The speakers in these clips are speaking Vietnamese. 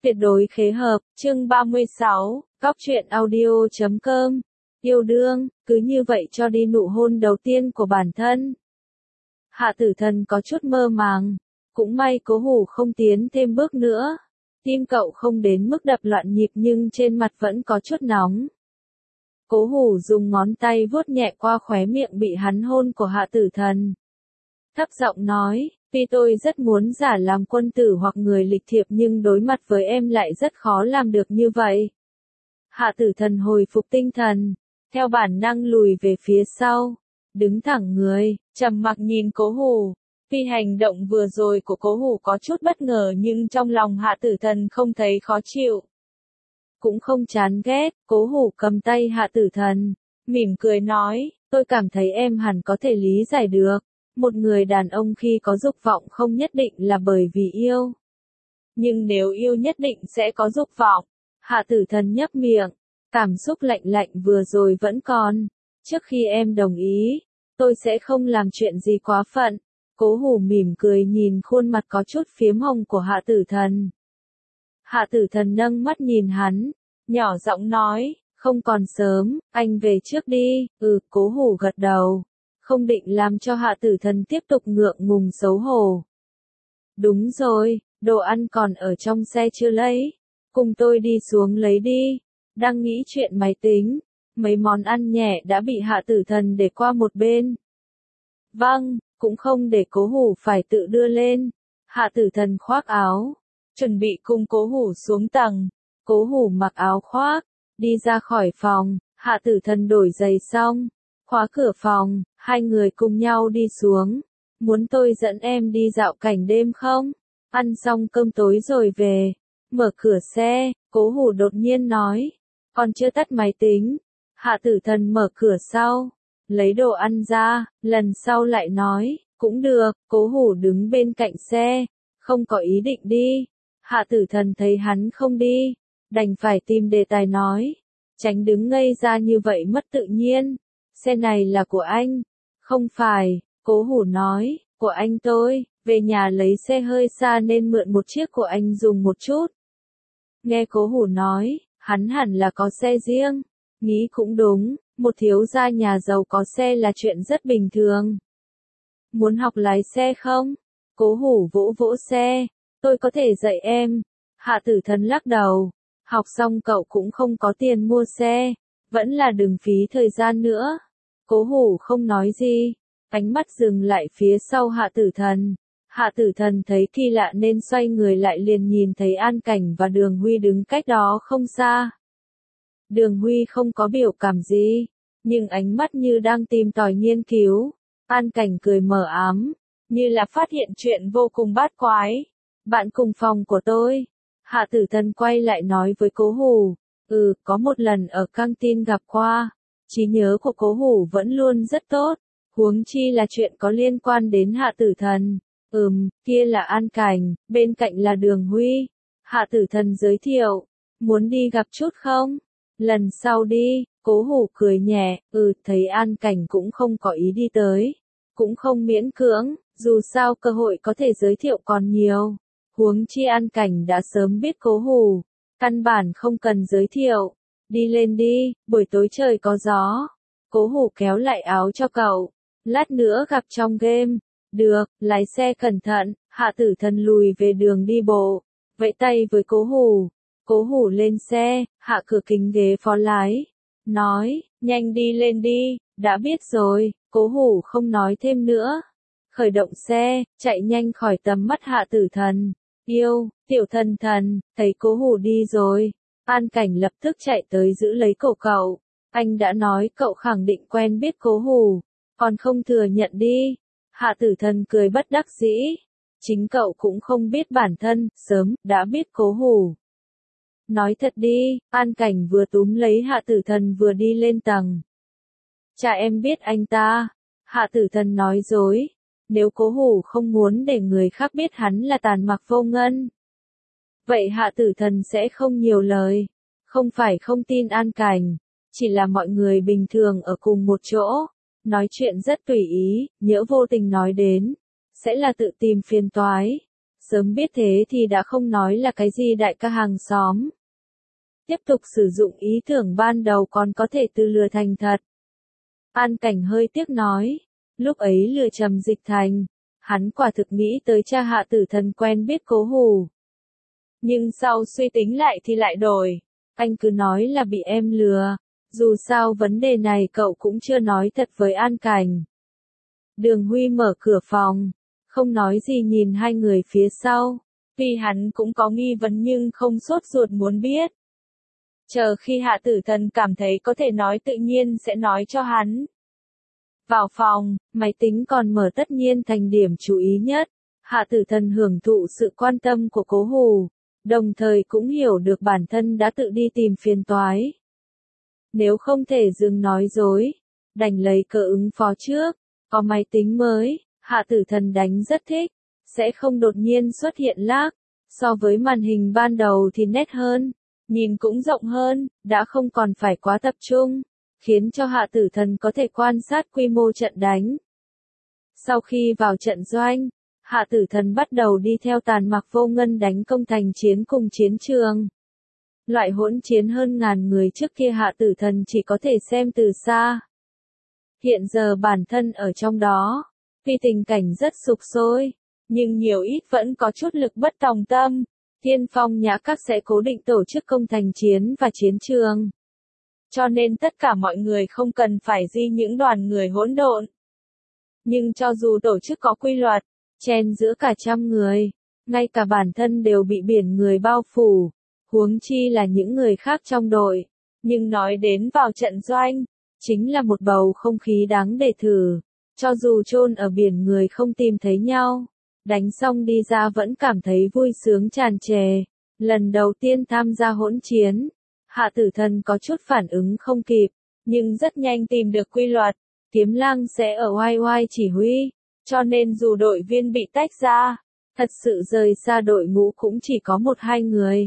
Tuyệt đối khế hợp, chương 36, Góc truyện audio.com. Yêu đương, cứ như vậy cho đi nụ hôn đầu tiên của bản thân. Hạ Tử Thần có chút mơ màng, cũng may Cố Hủ không tiến thêm bước nữa. Tim cậu không đến mức đập loạn nhịp nhưng trên mặt vẫn có chút nóng. Cố Hủ dùng ngón tay vuốt nhẹ qua khóe miệng bị hắn hôn của Hạ Tử Thần. Thấp giọng nói, tuy tôi rất muốn giả làm quân tử hoặc người lịch thiệp nhưng đối mặt với em lại rất khó làm được như vậy. Hạ Tử Thần hồi phục tinh thần, theo bản năng lùi về phía sau, đứng thẳng người, trầm mặc nhìn Cố Hủ. Tuy hành động vừa rồi của Cố Hủ có chút bất ngờ nhưng trong lòng Hạ Tử Thần không thấy khó chịu. Cũng không chán ghét, Cố Hủ cầm tay Hạ Tử Thần, mỉm cười nói, tôi cảm thấy em hẳn có thể lý giải được. Một người đàn ông khi có dục vọng không nhất định là bởi vì yêu. Nhưng nếu yêu nhất định sẽ có dục vọng. Hạ Tử Thần nhấp miệng, cảm xúc lạnh lạnh vừa rồi vẫn còn. Trước khi em đồng ý, tôi sẽ không làm chuyện gì quá phận. Cố Hủ mỉm cười nhìn khuôn mặt có chút phiếm hồng của Hạ Tử Thần. Hạ Tử Thần nâng mắt nhìn hắn, nhỏ giọng nói, không còn sớm, anh về trước đi. Cố Hủ gật đầu. Không định làm cho Hạ Tử Thần tiếp tục ngượng ngùng xấu hổ. Đúng rồi, đồ ăn còn ở trong xe chưa lấy. Cùng tôi đi xuống lấy đi. Đang nghĩ chuyện máy tính. Mấy món ăn nhẹ đã bị Hạ Tử Thần để qua một bên. Vâng, cũng không để Cố Hủ phải tự đưa lên. Hạ Tử Thần khoác áo, chuẩn bị cùng Cố Hủ xuống tầng. Cố Hủ mặc áo khoác, đi ra khỏi phòng. Hạ Tử Thần đổi giày xong, khóa cửa phòng, hai người cùng nhau đi xuống. Muốn tôi dẫn em đi dạo cảnh đêm không? Ăn xong cơm tối rồi về. Mở cửa xe, Cố Hủ đột nhiên nói. Còn chưa tắt máy tính. Hạ Tử Thần mở cửa sau, lấy đồ ăn ra, lần sau lại nói, cũng được. Cố Hủ đứng bên cạnh xe, không có ý định đi. Hạ Tử Thần thấy hắn không đi, đành phải tìm đề tài nói. Tránh đứng ngây ra như vậy mất tự nhiên. Xe này là của anh. Không phải, Cố Hủ nói, của anh tôi, về nhà lấy xe hơi xa nên mượn một chiếc của anh dùng một chút. Nghe Cố Hủ nói, hắn hẳn là có xe riêng. Nghĩ cũng đúng, một thiếu gia nhà giàu có xe là chuyện rất bình thường. Muốn học lái xe không? Cố Hủ vỗ vỗ xe, tôi có thể dạy em. Hạ Tử Thần lắc đầu, học xong cậu cũng không có tiền mua xe, vẫn là đừng phí thời gian nữa. Cố Hủ không nói gì, ánh mắt dừng lại phía sau Hạ Tử Thần. Hạ Tử Thần thấy kỳ lạ nên xoay người lại liền nhìn thấy An Cảnh và Đường Huy đứng cách đó không xa. Đường Huy không có biểu cảm gì, nhưng ánh mắt như đang tìm tòi nghiên cứu. An Cảnh cười mờ ám, như là phát hiện chuyện vô cùng bát quái. Bạn cùng phòng của tôi. Hạ Tử Thần quay lại nói với Cố Hủ, có một lần ở căng tin gặp qua. Trí nhớ của Cố Hủ vẫn luôn rất tốt, huống chi là chuyện có liên quan đến Hạ Tử Thần. Kia là An Cảnh, bên cạnh là Đường Huy. Hạ Tử Thần giới thiệu, muốn đi gặp chút không? Lần sau đi. Cố Hủ cười nhẹ, thấy An Cảnh cũng không có ý đi tới. Cũng không miễn cưỡng, dù sao cơ hội có thể giới thiệu còn nhiều. Huống chi An Cảnh đã sớm biết Cố Hủ, căn bản không cần giới thiệu. Đi lên đi, buổi tối trời có gió. Cố Hủ kéo lại áo cho cậu. Lát nữa gặp trong game. Được, lái xe cẩn thận. Hạ Tử Thần lùi về đường đi bộ, vẫy tay với Cố Hủ. Cố Hủ lên xe, hạ cửa kính ghế phó lái. Nói, nhanh đi lên đi, đã biết rồi. Cố Hủ không nói thêm nữa. Khởi động xe, chạy nhanh khỏi tầm mắt Hạ Tử Thần. Yêu, tiểu thần thần, thấy Cố Hủ đi rồi. An Cảnh lập tức chạy tới giữ lấy cổ cậu. Anh đã nói cậu khẳng định quen biết Cố Hủ, còn không thừa nhận đi. Hạ Tử Thần cười bất đắc dĩ. Chính cậu cũng không biết bản thân, sớm, đã biết Cố Hủ. Nói thật đi, An Cảnh vừa túm lấy Hạ Tử Thần vừa đi lên tầng. Cha em biết anh ta. Hạ Tử Thần nói dối. Nếu Cố Hủ không muốn để người khác biết hắn là Tàn Mặc Vô Ngân, vậy Hạ Tử Thần sẽ không nhiều lời. Không phải không tin An Cảnh, chỉ là mọi người bình thường ở cùng một chỗ, nói chuyện rất tùy ý, nhỡ vô tình nói đến, sẽ là tự tìm phiền toái. Sớm biết thế thì đã không nói là cái gì đại ca hàng xóm. Tiếp tục sử dụng ý tưởng ban đầu còn có thể tự lừa thành thật. An Cảnh hơi tiếc nói, lúc ấy lừa Trầm Dịch Thành, hắn quả thực nghĩ tới cha Hạ Tử Thần quen biết Cố Hủ. Nhưng sau suy tính lại thì lại đổi, anh cứ nói là bị em lừa, dù sao vấn đề này cậu cũng chưa nói thật với An Cảnh. Đường Huy mở cửa phòng, không nói gì nhìn hai người phía sau, tuy hắn cũng có nghi vấn nhưng không sốt ruột muốn biết. Chờ khi Hạ Tử Thần cảm thấy có thể nói tự nhiên sẽ nói cho hắn. Vào phòng, máy tính còn mở tất nhiên thành điểm chú ý nhất. Hạ Tử Thần hưởng thụ sự quan tâm của Cố Hủ, đồng thời cũng hiểu được bản thân đã tự đi tìm phiền toái. Nếu không thể dừng nói dối, đành lấy cớ ứng phó trước. Có máy tính mới, Hạ Tử Thần đánh rất thích, sẽ không đột nhiên xuất hiện lag. So với màn hình ban đầu thì nét hơn, nhìn cũng rộng hơn, đã không còn phải quá tập trung, khiến cho Hạ Tử Thần có thể quan sát quy mô trận đánh. Sau khi vào trận doanh, Hạ Tử Thần bắt đầu đi theo Tàn Mặc Vô Ngân đánh công thành chiến cùng chiến trường. Loại hỗn chiến hơn ngàn người trước kia Hạ Tử Thần chỉ có thể xem từ xa. Hiện giờ bản thân ở trong đó, vì tình cảnh rất sục sôi, nhưng nhiều ít vẫn có chút lực bất tòng tâm. Thiên Phong Nhã Các sẽ cố định tổ chức công thành chiến và chiến trường. Cho nên tất cả mọi người không cần phải di những đoàn người hỗn độn. Nhưng cho dù tổ chức có quy luật, chen giữa cả trăm người, ngay cả bản thân đều bị biển người bao phủ, huống chi là những người khác trong đội. Nhưng nói đến vào trận doanh, chính là một bầu không khí đáng để thử. Cho dù chôn ở biển người không tìm thấy nhau, đánh xong đi ra vẫn cảm thấy vui sướng tràn trề. Lần đầu tiên tham gia hỗn chiến, Hạ Tử Thần có chút phản ứng không kịp, nhưng rất nhanh tìm được quy luật. Kiếm Lang sẽ ở YY chỉ huy, cho nên dù đội viên bị tách ra, thật sự rời xa đội ngũ cũng chỉ có 1-2 người.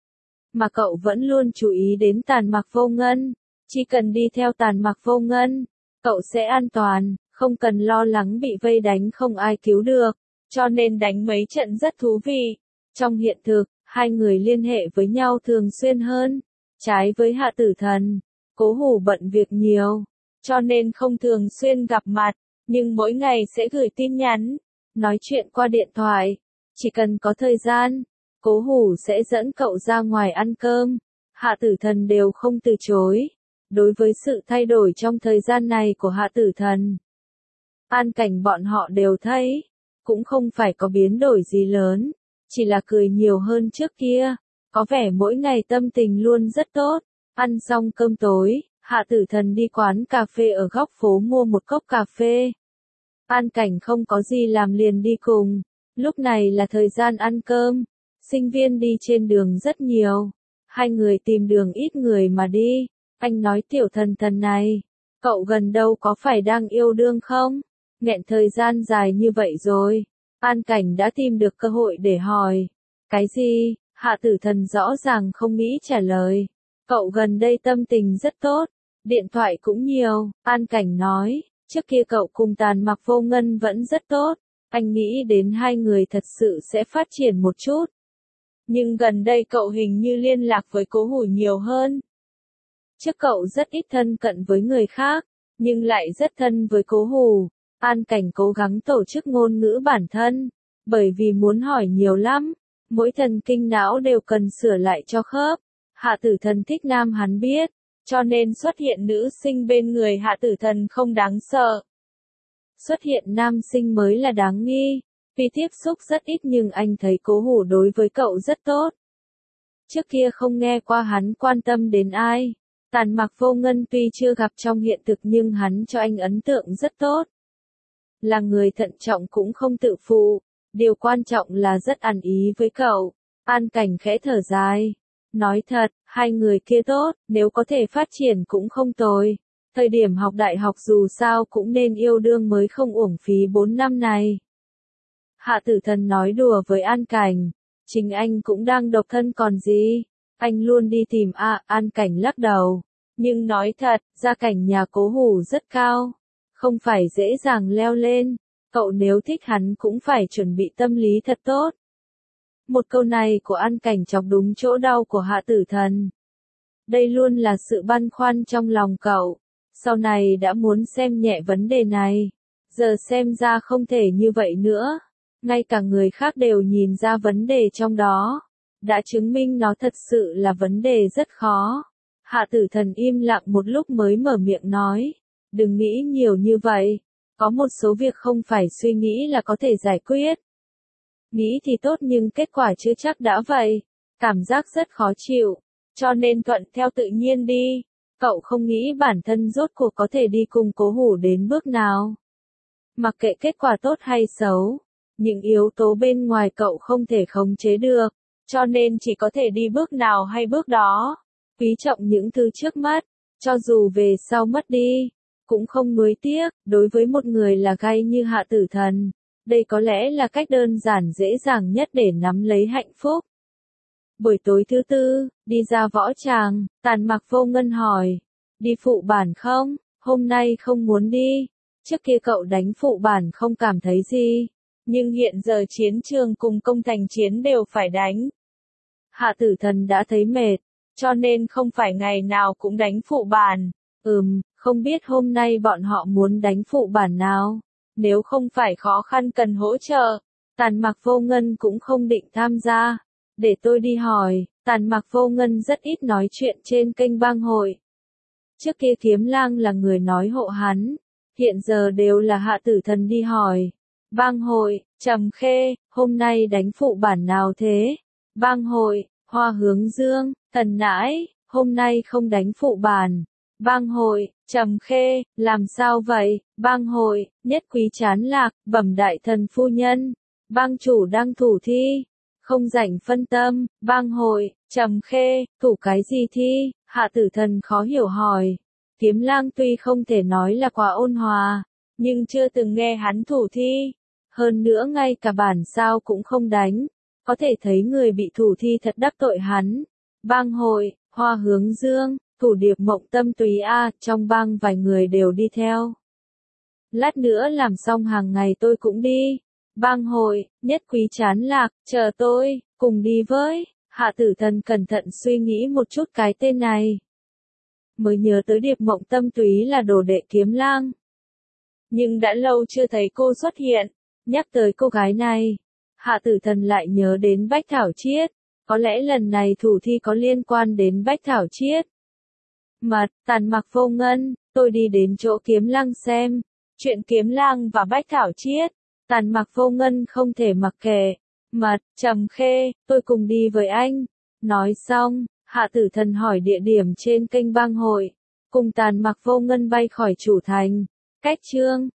Mà cậu vẫn luôn chú ý đến Tàn Mặc Vô Ngân, chỉ cần đi theo Tàn Mặc Vô Ngân, cậu sẽ an toàn, không cần lo lắng bị vây đánh không ai cứu được, cho nên đánh mấy trận rất thú vị. Trong hiện thực, hai người liên hệ với nhau thường xuyên hơn, trái với Hạ Tử Thần, Cố Hủ bận việc nhiều, cho nên không thường xuyên gặp mặt, nhưng mỗi ngày sẽ gửi tin nhắn, nói chuyện qua điện thoại. Chỉ cần có thời gian, Cố Hủ sẽ dẫn cậu ra ngoài ăn cơm, Hạ Tử Thần đều không từ chối. Đối với sự thay đổi trong thời gian này của Hạ Tử Thần, An Cảnh bọn họ đều thấy, cũng không phải có biến đổi gì lớn, chỉ là cười nhiều hơn trước kia, có vẻ mỗi ngày tâm tình luôn rất tốt. Ăn xong cơm tối, Hạ Tử Thần đi quán cà phê ở góc phố mua một cốc cà phê. An Cảnh không có gì làm liền đi cùng, lúc này là thời gian ăn cơm, sinh viên đi trên đường rất nhiều, hai người tìm đường ít người mà đi. Anh nói Tiểu Thần Thần này, cậu gần đâu có phải đang yêu đương không? Nghẹn thời gian dài như vậy rồi. An Cảnh đã tìm được cơ hội để hỏi. Cái gì? Hạ Tử Thần rõ ràng không nghĩ trả lời. Cậu gần đây tâm tình rất tốt, điện thoại cũng nhiều. An Cảnh nói, trước kia cậu cùng Tàn Mặc Vô Ngân vẫn rất tốt. Anh nghĩ đến hai người thật sự sẽ phát triển một chút. Nhưng gần đây cậu hình như liên lạc với Cố Hủ nhiều hơn. Trước cậu rất ít thân cận với người khác, nhưng lại rất thân với Cố Hủ. An Cảnh cố gắng tổ chức ngôn ngữ bản thân, bởi vì muốn hỏi nhiều lắm, mỗi thần kinh não đều cần sửa lại cho khớp. Hạ Tử Thần thích nam hắn biết, cho nên xuất hiện nữ sinh bên người Hạ Tử Thần không đáng sợ. Xuất hiện nam sinh mới là đáng nghi, vì tiếp xúc rất ít nhưng anh thấy Cố Hủ đối với cậu rất tốt. Trước kia không nghe qua hắn quan tâm đến ai. Tàn Mặc Vô Ngân tuy chưa gặp trong hiện thực nhưng hắn cho anh ấn tượng rất tốt. Là người thận trọng cũng không tự phụ, điều quan trọng là rất ăn ý với cậu. An Cảnh khẽ thở dài. Nói thật, hai người kia tốt, nếu có thể phát triển cũng không tồi. Thời điểm học đại học dù sao cũng nên yêu đương mới không uổng phí 4 năm này. Hạ Tử Thần nói đùa với An Cảnh. Chính anh cũng đang độc thân còn gì. Anh luôn đi tìm An Cảnh lắc đầu. Nhưng nói thật, gia cảnh nhà Cố Hủ rất cao. Không phải dễ dàng leo lên. Cậu nếu thích hắn cũng phải chuẩn bị tâm lý thật tốt. Một câu này của An Cảnh chọc đúng chỗ đau của Hạ Tử Thần. Đây luôn là sự băn khoăn trong lòng cậu. Sau này đã muốn xem nhẹ vấn đề này. Giờ xem ra không thể như vậy nữa. Ngay cả người khác đều nhìn ra vấn đề trong đó. Đã chứng minh nó thật sự là vấn đề rất khó. Hạ Tử Thần im lặng một lúc mới mở miệng nói. Đừng nghĩ nhiều như vậy. Có một số việc không phải suy nghĩ là có thể giải quyết. Nghĩ thì tốt nhưng kết quả chưa chắc đã vậy. Cảm giác rất khó chịu. Cho nên thuận theo tự nhiên đi. Cậu không nghĩ bản thân rốt cuộc có thể đi cùng Cố Hủ đến bước nào. Mặc kệ kết quả tốt hay xấu. Những yếu tố bên ngoài cậu không thể khống chế được. Cho nên chỉ có thể đi bước nào hay bước đó. Quý trọng những thứ trước mắt. Cho dù về sau mất đi. Cũng không nuối tiếc. Đối với một người là gay như Hạ Tử Thần. Đây có lẽ là cách đơn giản dễ dàng nhất để nắm lấy hạnh phúc. Buổi tối thứ tư, đi ra võ tràng, Tàn Mặc Vô Ngân hỏi. Đi phụ bản không? Hôm nay không muốn đi. Trước kia cậu đánh phụ bản không cảm thấy gì. Nhưng hiện giờ chiến trường cùng công thành chiến đều phải đánh. Hạ Tử Thần đã thấy mệt. Cho nên không phải ngày nào cũng đánh phụ bản. Không biết hôm nay bọn họ muốn đánh phụ bản nào. Nếu không phải khó khăn cần hỗ trợ, Tàn Mặc Vô Ngân cũng không định tham gia. Để tôi đi hỏi, Tàn Mặc Vô Ngân rất ít nói chuyện trên kênh bang hội. Trước kia Kiếm Lang là người nói hộ hắn, hiện giờ đều là Hạ Tử Thần đi hỏi. Bang hội, Trầm Khê, hôm nay đánh phụ bản nào thế? Bang hội, Hoa Hướng Dương, Thần Nãi, hôm nay không đánh phụ bản. Bang hội, Trầm Khê, làm sao vậy? Bang hội, Nhất Quý Chán Lạc, bẩm đại thần phu nhân. Bang chủ đang thủ thi. Không rảnh phân tâm. Bang hội, Trầm Khê, thủ cái gì thi? Hạ Tử Thần khó hiểu hỏi. Kiếm Lang tuy không thể nói là quá ôn hòa, nhưng chưa từng nghe hắn thủ thi. Hơn nữa ngay cả bản sao cũng không đánh. Có thể thấy người bị thủ thi thật đắc tội hắn. Bang hội, Hoa Hướng Dương. Thủ Điệp Mộng Tâm Túy a, trong bang vài người đều đi theo. Lát nữa làm xong hàng ngày tôi cũng đi. Bang hội, Nhất Quý Chán Lạc, chờ tôi, cùng đi với. Hạ Tử Thần cẩn thận suy nghĩ một chút cái tên này. Mới nhớ tới Điệp Mộng Tâm Túy là đồ đệ Kiếm Lang. Nhưng đã lâu chưa thấy cô xuất hiện. Nhắc tới cô gái này, Hạ Tử Thần lại nhớ đến Bách Thảo Chiết. Có lẽ lần này thủ thi có liên quan đến Bách Thảo Chiết. Tàn Mặc Vô Ngân, tôi đi đến chỗ Kiếm Lang xem. Chuyện Kiếm Lang và Bách Thảo Chiết. Tàn Mặc Vô Ngân không thể mặc kệ. Trầm Khê, tôi cùng đi với anh. Nói xong, Hạ Tử Thần hỏi địa điểm trên kênh bang hội. Cùng Tàn Mặc Vô Ngân bay khỏi chủ thành. Cách chương